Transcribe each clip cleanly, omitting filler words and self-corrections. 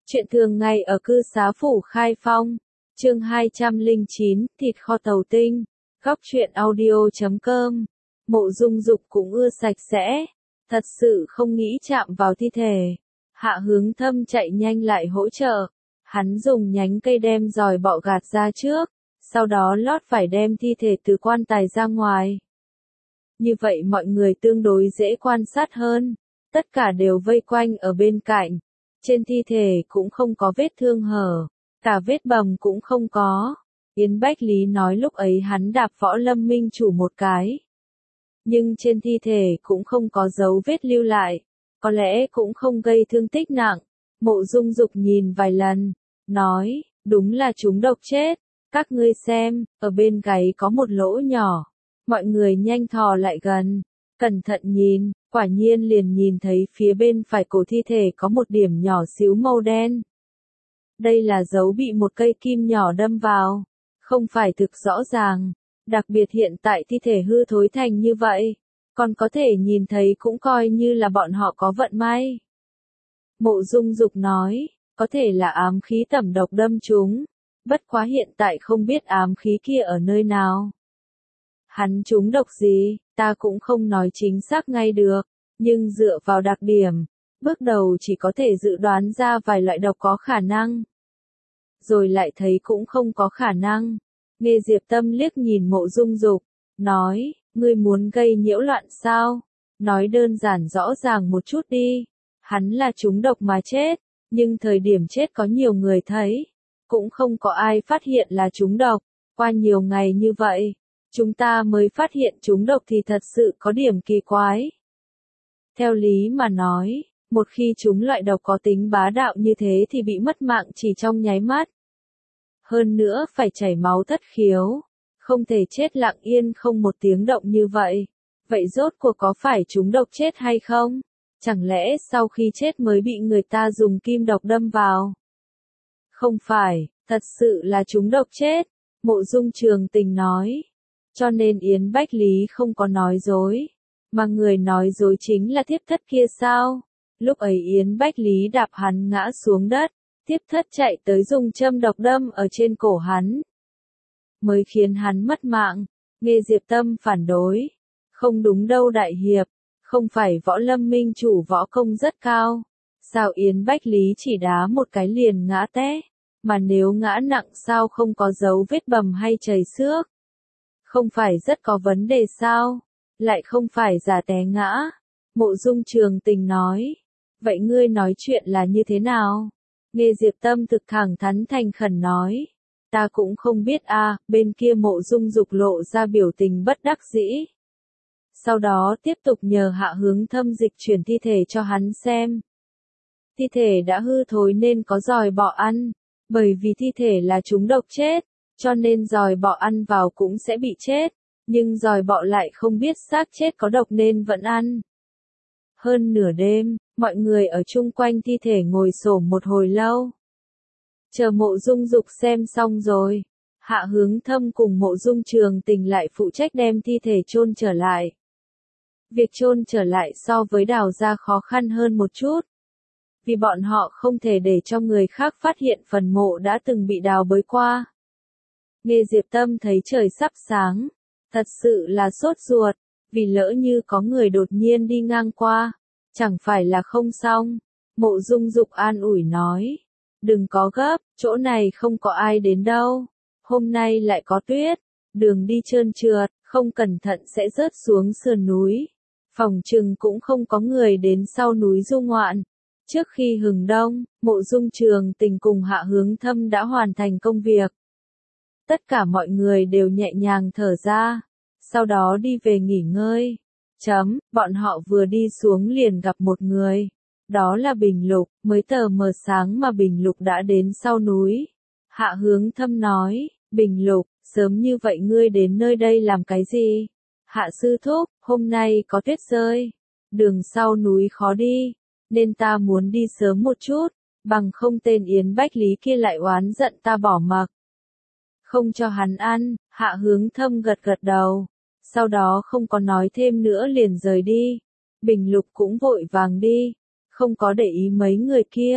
Chuyện thường ngày ở cư xá phủ Khai Phong, chương 209, thịt kho tàu tinh, góc truyện audio.com. Mộ Dung Dục cũng ưa sạch sẽ, thật sự không nghĩ chạm vào thi thể. Hạ Hướng Thâm chạy nhanh lại hỗ trợ, hắn dùng nhánh cây đem giòi bọ gạt ra trước, sau đó lót phải đem thi thể từ quan tài ra ngoài. Như vậy mọi người tương đối dễ quan sát hơn, tất cả đều vây quanh ở bên cạnh. Trên thi thể cũng không có vết thương hở, cả vết bầm cũng không có. Yến Bách Lý nói lúc ấy hắn đạp Võ Lâm Minh Chủ một cái. Nhưng trên thi thể cũng không có dấu vết lưu lại, có lẽ cũng không gây thương tích nặng. Mộ Dung Dục nhìn vài lần, nói, đúng là chúng độc chết, các ngươi xem, ở bên gáy có một lỗ nhỏ. Mọi người nhanh thò lại gần, cẩn thận nhìn, quả nhiên liền nhìn thấy phía bên phải cổ thi thể có một điểm nhỏ xíu màu đen. Đây là dấu bị một cây kim nhỏ đâm vào, không phải thực rõ ràng, đặc biệt hiện tại thi thể hư thối thành như vậy, còn có thể nhìn thấy cũng coi như là bọn họ có vận may. Mộ Dung Dục nói, có thể là ám khí tẩm độc đâm chúng, bất quá hiện tại không biết ám khí kia ở nơi nào. Hắn trúng độc gì, ta cũng không nói chính xác ngay được, nhưng dựa vào đặc điểm, bước đầu chỉ có thể dự đoán ra vài loại độc có khả năng. Rồi lại thấy cũng không có khả năng. Nghe Diệp Tâm liếc nhìn Mộ Dung Dục, nói, ngươi muốn gây nhiễu loạn sao? Nói đơn giản rõ ràng một chút đi. Hắn là trúng độc mà chết, nhưng thời điểm chết có nhiều người thấy, cũng không có ai phát hiện là trúng độc. Qua nhiều ngày như vậy, chúng ta mới phát hiện trúng độc thì thật sự có điểm kỳ quái. Theo lý mà nói, một khi chúng loại độc có tính bá đạo như thế thì bị mất mạng chỉ trong nháy mắt. Hơn nữa phải chảy máu thất khiếu, không thể chết lặng yên không một tiếng động như vậy. Vậy rốt cuộc có phải chúng độc chết hay không? Chẳng lẽ sau khi chết mới bị người ta dùng kim độc đâm vào? Không phải, thật sự là chúng độc chết, Mộ Dung Trường Tình nói. Cho nên Yến Bách Lý không có nói dối, mà người nói dối chính là Thiếp Thất kia sao? Lúc ấy Yến Bách Lý đạp hắn ngã xuống đất, Thiếp Thất chạy tới dùng châm độc đâm ở trên cổ hắn, mới khiến hắn mất mạng. Nghe Diệp Tâm phản đối, không đúng đâu đại hiệp, không phải Võ Lâm Minh Chủ võ công rất cao, sao Yến Bách Lý chỉ đá một cái liền ngã té, mà nếu ngã nặng sao không có dấu vết bầm hay chảy xước? Không phải rất có vấn đề sao? Lại không phải giả té ngã. Mộ Dung Trường Tình nói. Vậy ngươi nói chuyện là như thế nào? Nghe Diệp Tâm thực thẳng thắn thành khẩn nói. Ta cũng không biết a. Bên kia Mộ Dung Dục lộ ra biểu tình bất đắc dĩ. Sau đó tiếp tục nhờ Hạ Hướng Thâm dịch chuyển thi thể cho hắn xem. Thi thể đã hư thối nên có giòi bọ ăn, bởi vì thi thể là chúng độc chết, cho nên giòi bọ ăn vào cũng sẽ bị chết, nhưng giòi bọ lại không biết xác chết có độc nên vẫn ăn. Hơn nửa đêm, mọi người ở chung quanh thi thể ngồi xổm một hồi lâu. Chờ Mộ Dung Dục xem xong rồi, Hạ Hướng Thâm cùng Mộ Dung Trường Tình lại phụ trách đem thi thể chôn trở lại. Việc chôn trở lại so với đào ra khó khăn hơn một chút, vì bọn họ không thể để cho người khác phát hiện phần mộ đã từng bị đào bới qua. Nghe Diệp Tâm thấy trời sắp sáng, thật sự là sốt ruột, vì lỡ như có người đột nhiên đi ngang qua, chẳng phải là không xong. Mộ Dung Dục an ủi nói, đừng có gấp, chỗ này không có ai đến đâu, hôm nay lại có tuyết, đường đi trơn trượt, không cẩn thận sẽ rớt xuống sườn núi, phòng chừng cũng không có người đến sau núi du ngoạn. Trước khi hừng đông, Mộ Dung Trường Tình cùng Hạ Hướng Thâm đã hoàn thành công việc. Tất cả mọi người đều nhẹ nhàng thở ra, sau đó đi về nghỉ ngơi. Bọn họ vừa đi xuống liền gặp một người. Đó là Bình Lục, mới tờ mờ sáng mà Bình Lục đã đến sau núi. Hạ Hướng Thâm nói, Bình Lục, sớm như vậy ngươi đến nơi đây làm cái gì? Hạ sư thúc, hôm nay có tuyết rơi, đường sau núi khó đi, nên ta muốn đi sớm một chút, bằng không tên Yến Bách Lý kia lại oán giận ta bỏ mặc. Không cho hắn ăn. Hạ Hướng Thâm gật gật đầu, sau đó không có nói thêm nữa liền rời đi. Bình Lục cũng vội vàng đi, không có để ý mấy người kia.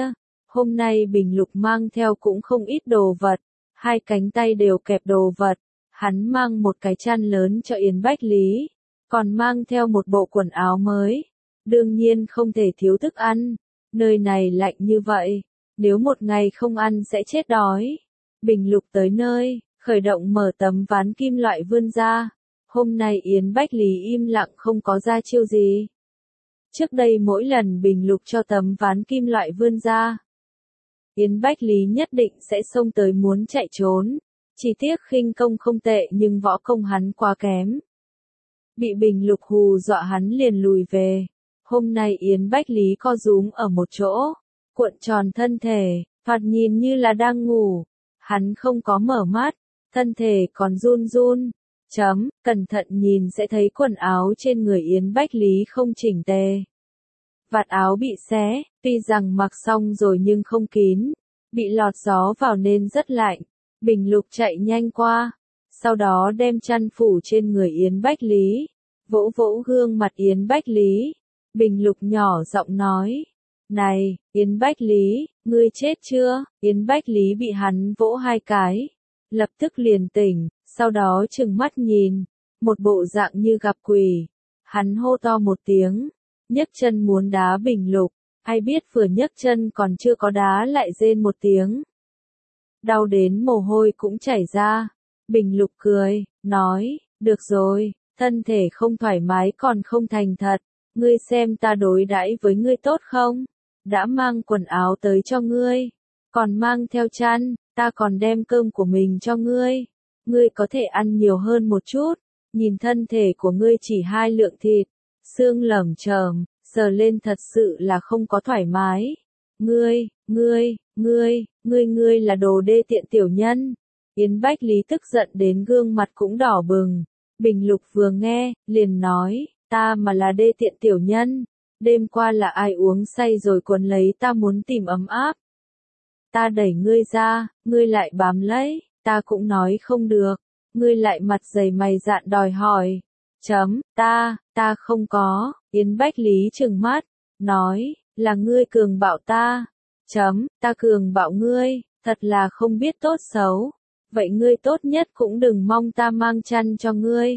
Hôm nay Bình Lục mang theo cũng không ít đồ vật, hai cánh tay đều kẹp đồ vật, hắn mang một cái chăn lớn cho Yến Bách Lý, còn mang theo một bộ quần áo mới, đương nhiên không thể thiếu thức ăn, nơi này lạnh như vậy, nếu một ngày không ăn sẽ chết đói. Bình Lục tới nơi, khởi động mở tấm ván kim loại vươn ra, hôm nay Yến Bách Lý im lặng không có ra chiêu gì. Trước đây mỗi lần Bình Lục cho tấm ván kim loại vươn ra, Yến Bách Lý nhất định sẽ xông tới muốn chạy trốn, chỉ tiếc khinh công không tệ nhưng võ công hắn quá kém. Bị Bình Lục hù dọa hắn liền lùi về, hôm nay Yến Bách Lý co rúm ở một chỗ, cuộn tròn thân thể, thoạt nhìn như là đang ngủ, hắn không có mở mắt, thân thể còn run run. Cẩn thận nhìn sẽ thấy quần áo trên người Yến Bách Lý không chỉnh tề. Vạt áo bị xé, tuy rằng mặc xong rồi nhưng không kín, bị lọt gió vào nên rất lạnh. Bình Lục chạy nhanh qua, sau đó đem chăn phủ trên người Yến Bách Lý, vỗ vỗ gương mặt Yến Bách Lý. Bình Lục nhỏ giọng nói, này, Yến Bách Lý, ngươi chết chưa? Yến Bách Lý bị hắn vỗ hai cái, lập tức liền tỉnh, sau đó trừng mắt nhìn, một bộ dạng như gặp quỷ. Hắn hô to một tiếng, nhấc chân muốn đá Bình Lục, ai biết vừa nhấc chân còn chưa có đá lại rên một tiếng. Đau đến mồ hôi cũng chảy ra. Bình Lục cười, nói, được rồi, thân thể không thoải mái còn không thành thật, ngươi xem ta đối đãi với ngươi tốt không? Đã mang quần áo tới cho ngươi, còn mang theo chăn, ta còn đem cơm của mình cho ngươi. Ngươi có thể ăn nhiều hơn một chút, nhìn thân thể của ngươi chỉ 2 lượng thịt, xương lởm chởm, sờ lên thật sự là không có thoải mái. Ngươi là đồ đê tiện tiểu nhân. Yến Bách Lý tức giận đến gương mặt cũng đỏ bừng. Bình Lục vừa nghe, liền nói, ta mà là đê tiện tiểu nhân. Đêm qua là ai uống say rồi quấn lấy ta muốn tìm ấm áp. Ta đẩy ngươi ra, ngươi lại bám lấy, ta cũng nói không được. Ngươi lại mặt dày mày dạn đòi hỏi. Ta không có. Yến Bách Lý trừng mắt, nói, là ngươi cường bạo ta. Ta cường bạo ngươi, thật là không biết tốt xấu. Vậy ngươi tốt nhất cũng đừng mong ta mang chăn cho ngươi.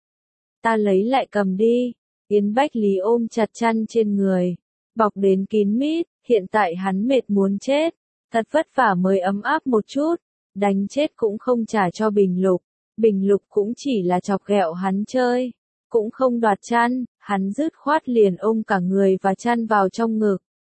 Ta lấy lại cầm đi. Yến Bách Lý ôm chặt chăn trên người, bọc đến kín mít, hiện tại hắn mệt muốn chết, thật vất vả mới ấm áp một chút, đánh chết cũng không trả cho Bình Lục. Bình Lục cũng chỉ là chọc ghẹo hắn chơi, cũng không đoạt chăn, hắn dứt khoát liền ôm cả người và chăn vào trong ngực.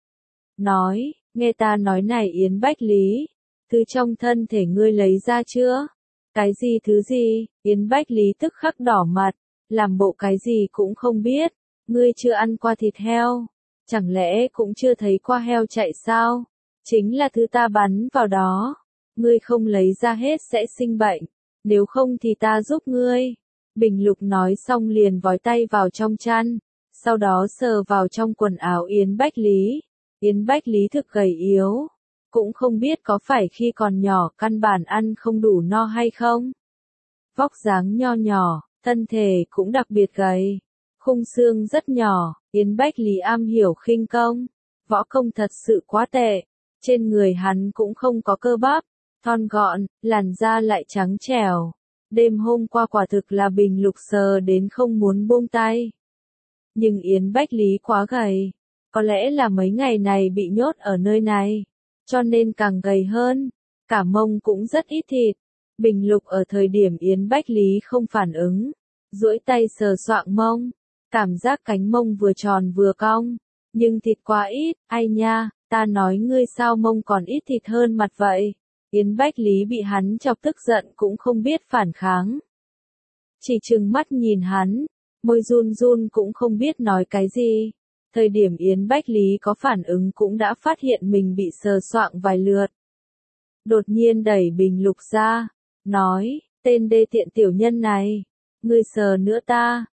Nói, nghe ta nói này Yến Bách Lý, thứ trong thân thể ngươi lấy ra chưa? Cái gì thứ gì? Yến Bách Lý tức khắc đỏ mặt, làm bộ cái gì cũng không biết. Ngươi chưa ăn qua thịt heo, chẳng lẽ cũng chưa thấy qua heo chạy sao? Chính là thứ ta bắn vào đó. Ngươi không lấy ra hết sẽ sinh bệnh, nếu không thì ta giúp ngươi. Bình Lục nói xong liền vói tay vào trong chăn, sau đó sờ vào trong quần áo Yến Bách Lý. Yến Bách Lý thực gầy yếu, cũng không biết có phải khi còn nhỏ căn bản ăn không đủ no hay không. Vóc dáng nho nhỏ, thân thể cũng đặc biệt gầy, khung xương rất nhỏ. Yến Bách Lý am hiểu khinh công, võ công thật sự quá tệ, trên người hắn cũng không có cơ bắp, thon gọn, làn da lại trắng trẻo. Đêm hôm qua quả thực là Bình Lục sờ đến không muốn buông tay. Nhưng Yến Bách Lý quá gầy, có lẽ là mấy ngày này bị nhốt ở nơi này, cho nên càng gầy hơn, cả mông cũng rất ít thịt. Bình Lục ở thời điểm Yến Bách Lý không phản ứng, duỗi tay sờ soạng mông, cảm giác cánh mông vừa tròn vừa cong, nhưng thịt quá ít. Ai nha, ta nói ngươi sao mông còn ít thịt hơn mặt vậy? Yến Bách Lý bị hắn chọc tức giận cũng không biết phản kháng, chỉ trừng mắt nhìn hắn, môi run run cũng không biết nói cái gì. Thời điểm Yến Bách Lý có phản ứng cũng đã phát hiện mình bị sờ soạng vài lượt. Đột nhiên đẩy Bình Lục ra, nói, tên đê tiện tiểu nhân này, ngươi sờ nữa ta,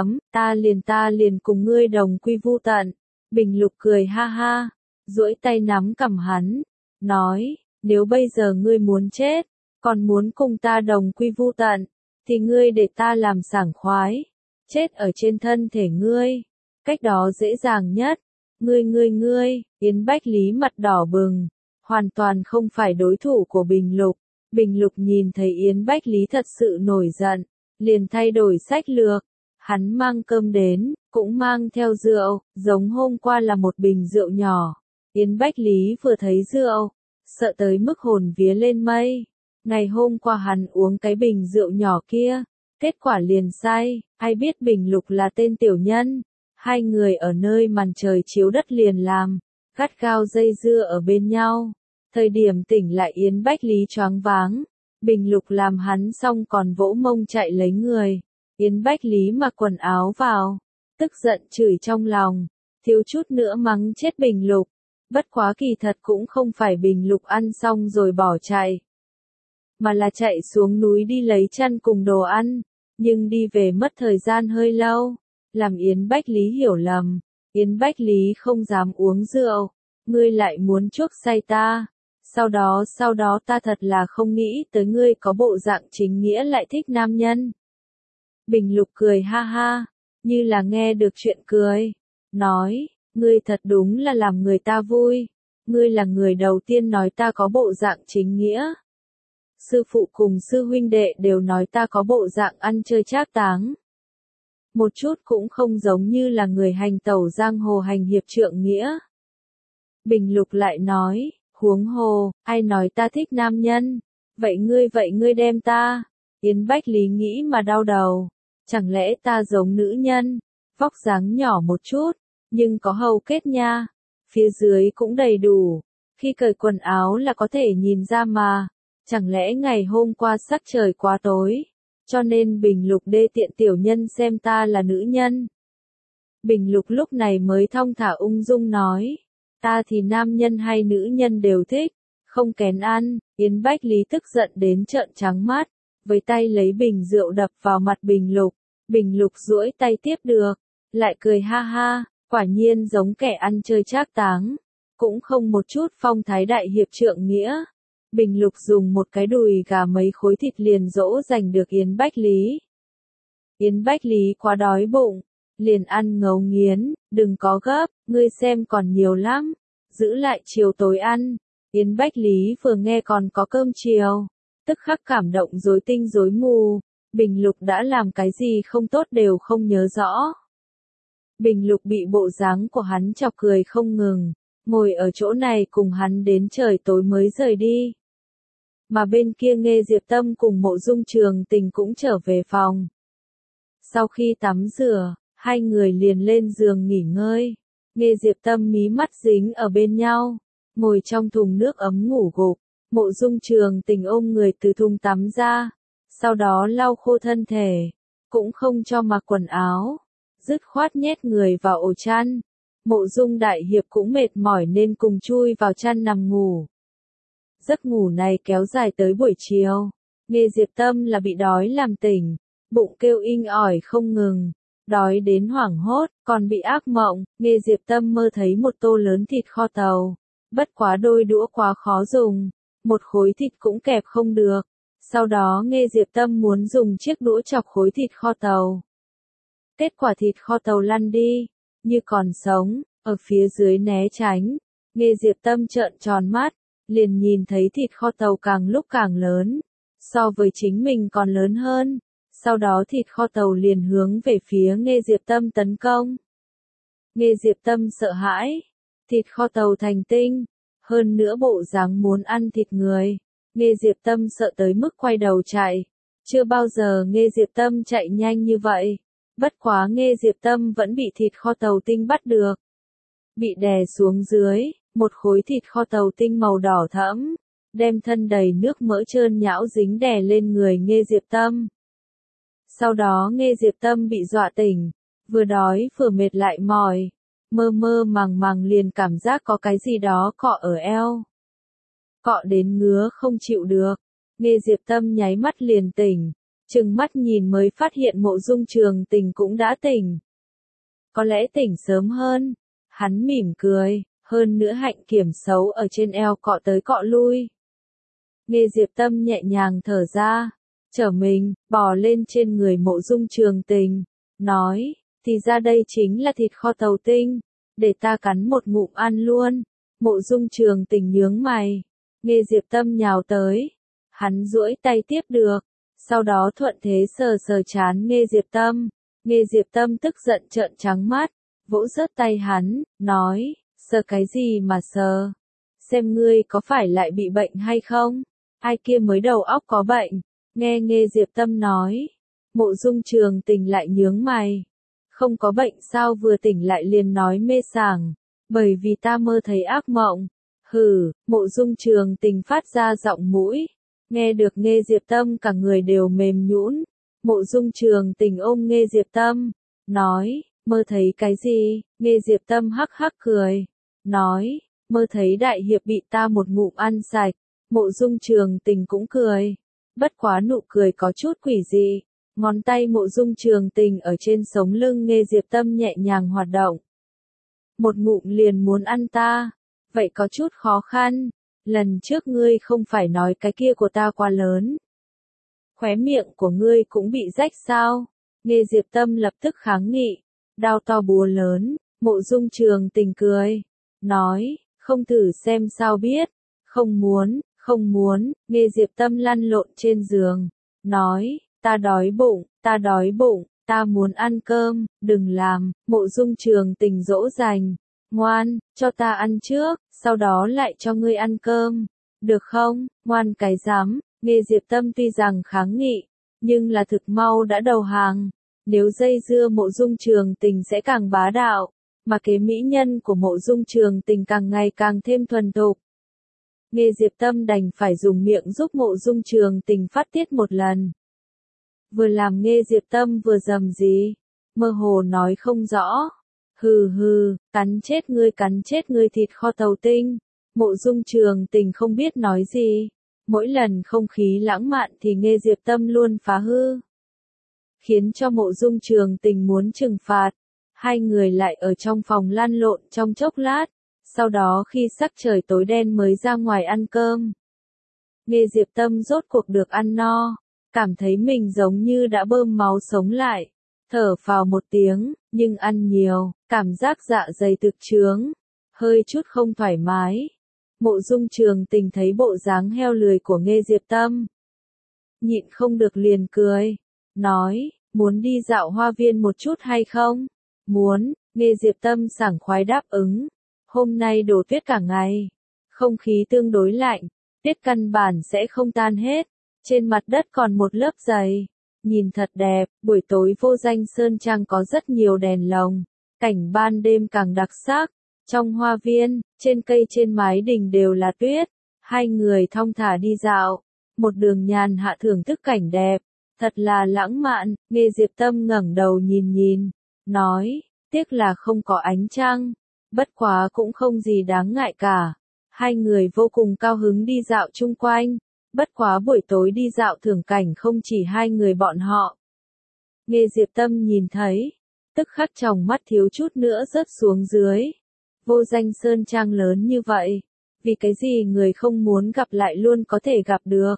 ta liền cùng ngươi đồng quy vu tận. Bình Lục cười ha ha, duỗi tay nắm cằm hắn, nói, nếu bây giờ ngươi muốn chết, còn muốn cùng ta đồng quy vu tận, thì ngươi để ta làm sảng khoái, chết ở trên thân thể ngươi, cách đó dễ dàng nhất. Ngươi, Yến Bách Lý mặt đỏ bừng, hoàn toàn không phải đối thủ của Bình Lục. Bình Lục nhìn thấy Yến Bách Lý thật sự nổi giận, liền thay đổi sách lược. Hắn mang cơm đến, cũng mang theo rượu, giống hôm qua là một bình rượu nhỏ. Yến Bách Lý vừa thấy rượu, sợ tới mức hồn vía lên mây. Ngày hôm qua hắn uống cái bình rượu nhỏ kia, kết quả liền say, ai biết Bình Lục là tên tiểu nhân. Hai người ở nơi màn trời chiếu đất liền làm, gắt gao dây dưa ở bên nhau. Thời điểm tỉnh lại Yến Bách Lý choáng váng, Bình Lục làm hắn xong còn vỗ mông chạy lấy người. Yến Bách Lý mặc quần áo vào, tức giận chửi trong lòng, thiếu chút nữa mắng chết Bình Lục. Bất quá kỳ thật cũng không phải Bình Lục ăn xong rồi bỏ chạy, mà là chạy xuống núi đi lấy chăn cùng đồ ăn, nhưng đi về mất thời gian hơi lâu, làm Yến Bách Lý hiểu lầm. Yến Bách Lý không dám uống rượu, ngươi lại muốn chuốc say ta. Sau đó ta thật là không nghĩ tới ngươi có bộ dạng chính nghĩa lại thích nam nhân. Bình Lục cười ha ha, như là nghe được chuyện cười, nói, ngươi thật đúng là làm người ta vui, ngươi là người đầu tiên nói ta có bộ dạng chính nghĩa. Sư phụ cùng sư huynh đệ đều nói ta có bộ dạng ăn chơi trác táng. Một chút cũng không giống như là người hành tẩu giang hồ hành hiệp trượng nghĩa. Bình Lục lại nói, huống hồ, ai nói ta thích nam nhân, vậy ngươi đem ta. Yến Bách Lý nghĩ mà đau đầu, chẳng lẽ ta giống nữ nhân, vóc dáng nhỏ một chút, nhưng có hầu kết nha, phía dưới cũng đầy đủ, khi cởi quần áo là có thể nhìn ra mà, chẳng lẽ ngày hôm qua sắc trời quá tối, cho nên Bình Lục đê tiện tiểu nhân xem ta là nữ nhân. Bình Lục lúc này mới thong thả ung dung nói, ta thì nam nhân hay nữ nhân đều thích, không kén ăn. Yến Bách Lý tức giận đến trợn trắng mắt, với tay lấy bình rượu đập vào mặt Bình Lục. Bình Lục duỗi tay tiếp được, lại cười ha ha, quả nhiên giống kẻ ăn chơi trác táng, cũng không một chút phong thái đại hiệp trượng nghĩa. Bình Lục dùng một cái đùi gà mấy khối thịt liền dỗ dành được Yến Bách Lý. Yến Bách Lý quá đói bụng, liền ăn ngấu nghiến, đừng có gấp, ngươi xem còn nhiều lắm, giữ lại chiều tối ăn. Yến Bách Lý vừa nghe còn có cơm chiều, tức khắc cảm động rối tinh rối mù, Bình Lục đã làm cái gì không tốt đều không nhớ rõ. Bình Lục bị bộ dáng của hắn chọc cười không ngừng, ngồi ở chỗ này cùng hắn đến trời tối mới rời đi. Mà bên kia Nghê Diệp Tâm cùng Mộ Dung Trường Tình cũng trở về phòng. Sau khi tắm rửa, hai người liền lên giường nghỉ ngơi. Nghê Diệp Tâm mí mắt dính ở bên nhau, ngồi trong thùng nước ấm ngủ gục. Mộ Dung Trường Tình ôm người từ thùng tắm ra, sau đó lau khô thân thể, cũng không cho mặc quần áo, dứt khoát nhét người vào ổ chăn. Mộ Dung đại hiệp cũng mệt mỏi nên cùng chui vào chăn nằm ngủ. Giấc ngủ này kéo dài tới buổi chiều. Nghê Diệp Tâm là bị đói làm tỉnh, bụng kêu inh ỏi không ngừng, đói đến hoảng hốt, còn bị ác mộng. Nghê Diệp Tâm mơ thấy một tô lớn thịt kho tàu, bất quá đôi đũa quá khó dùng, một khối thịt cũng kẹp không được. Sau đó Nghê Diệp Tâm muốn dùng chiếc đũa chọc khối thịt kho tàu. Kết quả thịt kho tàu lăn đi, như còn sống, ở phía dưới né tránh. Nghê Diệp Tâm trợn tròn mắt, liền nhìn thấy thịt kho tàu càng lúc càng lớn, so với chính mình còn lớn hơn. Sau đó thịt kho tàu liền hướng về phía Nghê Diệp Tâm tấn công. Nghê Diệp Tâm sợ hãi, thịt kho tàu thành tinh, hơn nữa bộ dáng muốn ăn thịt người. Nghê Diệp Tâm sợ tới mức quay đầu chạy, chưa bao giờ Nghê Diệp Tâm chạy nhanh như vậy. Bất quá Nghê Diệp Tâm vẫn bị thịt kho tàu tinh bắt được. Bị đè xuống dưới, một khối thịt kho tàu tinh màu đỏ thẫm, đem thân đầy nước mỡ trơn nhão dính đè lên người Nghê Diệp Tâm. Sau đó Nghê Diệp Tâm bị dọa tỉnh, vừa đói vừa mệt lại mỏi, mơ mơ màng màng liền cảm giác có cái gì đó cọ ở eo. Cọ đến ngứa không chịu được, Nghê Diệp Tâm nháy mắt liền tỉnh, trừng mắt nhìn mới phát hiện Mộ Dung Trường Tình cũng đã tỉnh. Có lẽ tỉnh sớm hơn, hắn mỉm cười, hơn nữa hạnh kiểm xấu ở trên eo cọ tới cọ lui. Nghê Diệp Tâm nhẹ nhàng thở ra, trở mình, bò lên trên người Mộ Dung Trường Tình, nói, thì ra đây chính là thịt kho tàu tinh, để ta cắn một ngụm ăn luôn. Mộ Dung Trường Tình nhướng mày, Nghe Diệp Tâm nhào tới, hắn duỗi tay tiếp được, sau đó thuận thế sờ sờ trán Nghe Diệp Tâm. Nghe Diệp Tâm tức giận trợn trắng mắt, vỗ rớt tay hắn, nói, sờ cái gì mà sờ? Xem ngươi có phải lại bị bệnh hay không? Ai kia mới đầu óc có bệnh? Nghe Diệp Tâm nói, Mộ Dung Trường Tình lại nhướng mày. Không có bệnh sao vừa tỉnh lại liền nói mê sảng, bởi vì ta mơ thấy ác mộng. Hừ, Mộ Dung Trường Tình phát ra giọng mũi. Nghe được Nghe Diệp Tâm cả người đều mềm nhũn. Mộ Dung Trường Tình ôm Nghe Diệp Tâm, nói, mơ thấy cái gì? Nghe Diệp Tâm hắc hắc cười, nói, mơ thấy đại hiệp bị ta một ngụm ăn sạch. Mộ Dung Trường Tình cũng cười, bất quá nụ cười có chút quỷ dị. Ngón tay Mộ Dung Trường Tình ở trên sống lưng Nghe Diệp Tâm nhẹ nhàng hoạt động. Một ngụm liền muốn ăn ta, vậy có chút khó khăn. Lần trước ngươi không phải nói cái kia của ta quá lớn. Khóe miệng của ngươi cũng bị rách sao? Nghe Diệp Tâm lập tức kháng nghị, đao to búa lớn. Mộ Dung Trường Tình cười, nói, không thử xem sao biết. Không muốn, Nghe Diệp Tâm lăn lộn trên giường, nói, ta đói bụng, ta muốn ăn cơm, đừng làm. Mộ Dung Trường Tình dỗ dành, ngoan, cho ta ăn trước, sau đó lại cho ngươi ăn cơm, được không? Ngoan cái dám. Nghe Diệp Tâm tuy rằng kháng nghị, nhưng là thực mau đã đầu hàng. Nếu dây dưa Mộ Dung Trường Tình sẽ càng bá đạo, mà kế mỹ nhân của Mộ Dung Trường Tình càng ngày càng thêm thuần thục. Nghe Diệp Tâm đành phải dùng miệng giúp Mộ Dung Trường Tình phát tiết một lần. Vừa làm Nghe Diệp Tâm vừa rầm rì, mơ hồ nói không rõ. Hừ, cắn chết ngươi thịt kho tàu tinh. Mộ Dung Trường Tình không biết nói gì. Mỗi lần không khí lãng mạn thì Nghe Diệp Tâm luôn phá hư, khiến cho Mộ Dung Trường Tình muốn trừng phạt. Hai người lại ở trong phòng lăn lộn trong chốc lát, sau đó khi sắc trời tối đen mới ra ngoài ăn cơm. Nghe Diệp Tâm rốt cuộc được ăn no, cảm thấy mình giống như đã bơm máu sống lại, thở phào một tiếng, nhưng ăn nhiều, cảm giác dạ dày thực chướng, hơi chút không thoải mái. Mộ Dung Trường Tình thấy bộ dáng heo lười của Nghe Diệp Tâm, nhịn không được liền cười, nói, muốn đi dạo hoa viên một chút hay không? Muốn. Nghe Diệp Tâm sảng khoái đáp ứng. Hôm nay đổ tuyết cả ngày, không khí tương đối lạnh, tuyết căn bản sẽ không tan hết, trên mặt đất còn một lớp dày, nhìn thật đẹp. Buổi tối Vô Danh Sơn Trang có rất nhiều đèn lồng, cảnh ban đêm càng đặc sắc. Trong hoa viên, trên cây trên mái đình đều là tuyết, hai người thong thả đi dạo, một đường nhàn hạ thưởng thức cảnh đẹp, thật là lãng mạn. Nghe Diệp Tâm ngẩng đầu nhìn, nói, tiếc là không có ánh trăng, bất quá cũng không gì đáng ngại cả. Hai người vô cùng cao hứng đi dạo chung quanh, bất quá buổi tối đi dạo thưởng cảnh không chỉ hai người bọn họ. Nghe Diệp Tâm nhìn thấy, tức khắc tròng mắt thiếu chút nữa rớt xuống dưới. Vô Danh Sơn Trang lớn như vậy, vì cái gì người không muốn gặp lại luôn có thể gặp được?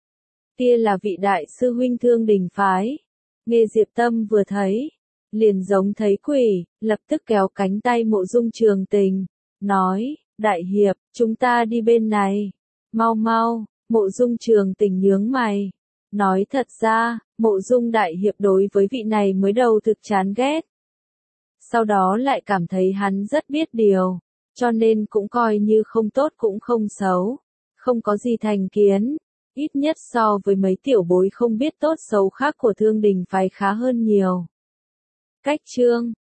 Kia là vị đại sư huynh Thương Đình phái. Nghe Diệp Tâm vừa thấy, liền giống thấy quỷ, lập tức kéo cánh tay Mộ Dung Trường Tình, nói, đại hiệp, chúng ta đi bên này, mau. Mộ Dung Trường Tình nhướng mày, nói thật ra, Mộ Dung đại hiệp đối với vị này mới đầu thực chán ghét. Sau đó lại cảm thấy hắn rất biết điều, cho nên cũng coi như không tốt cũng không xấu, không có gì thành kiến, ít nhất so với mấy tiểu bối không biết tốt xấu khác của Thương Đình phái khá hơn nhiều. Cách chương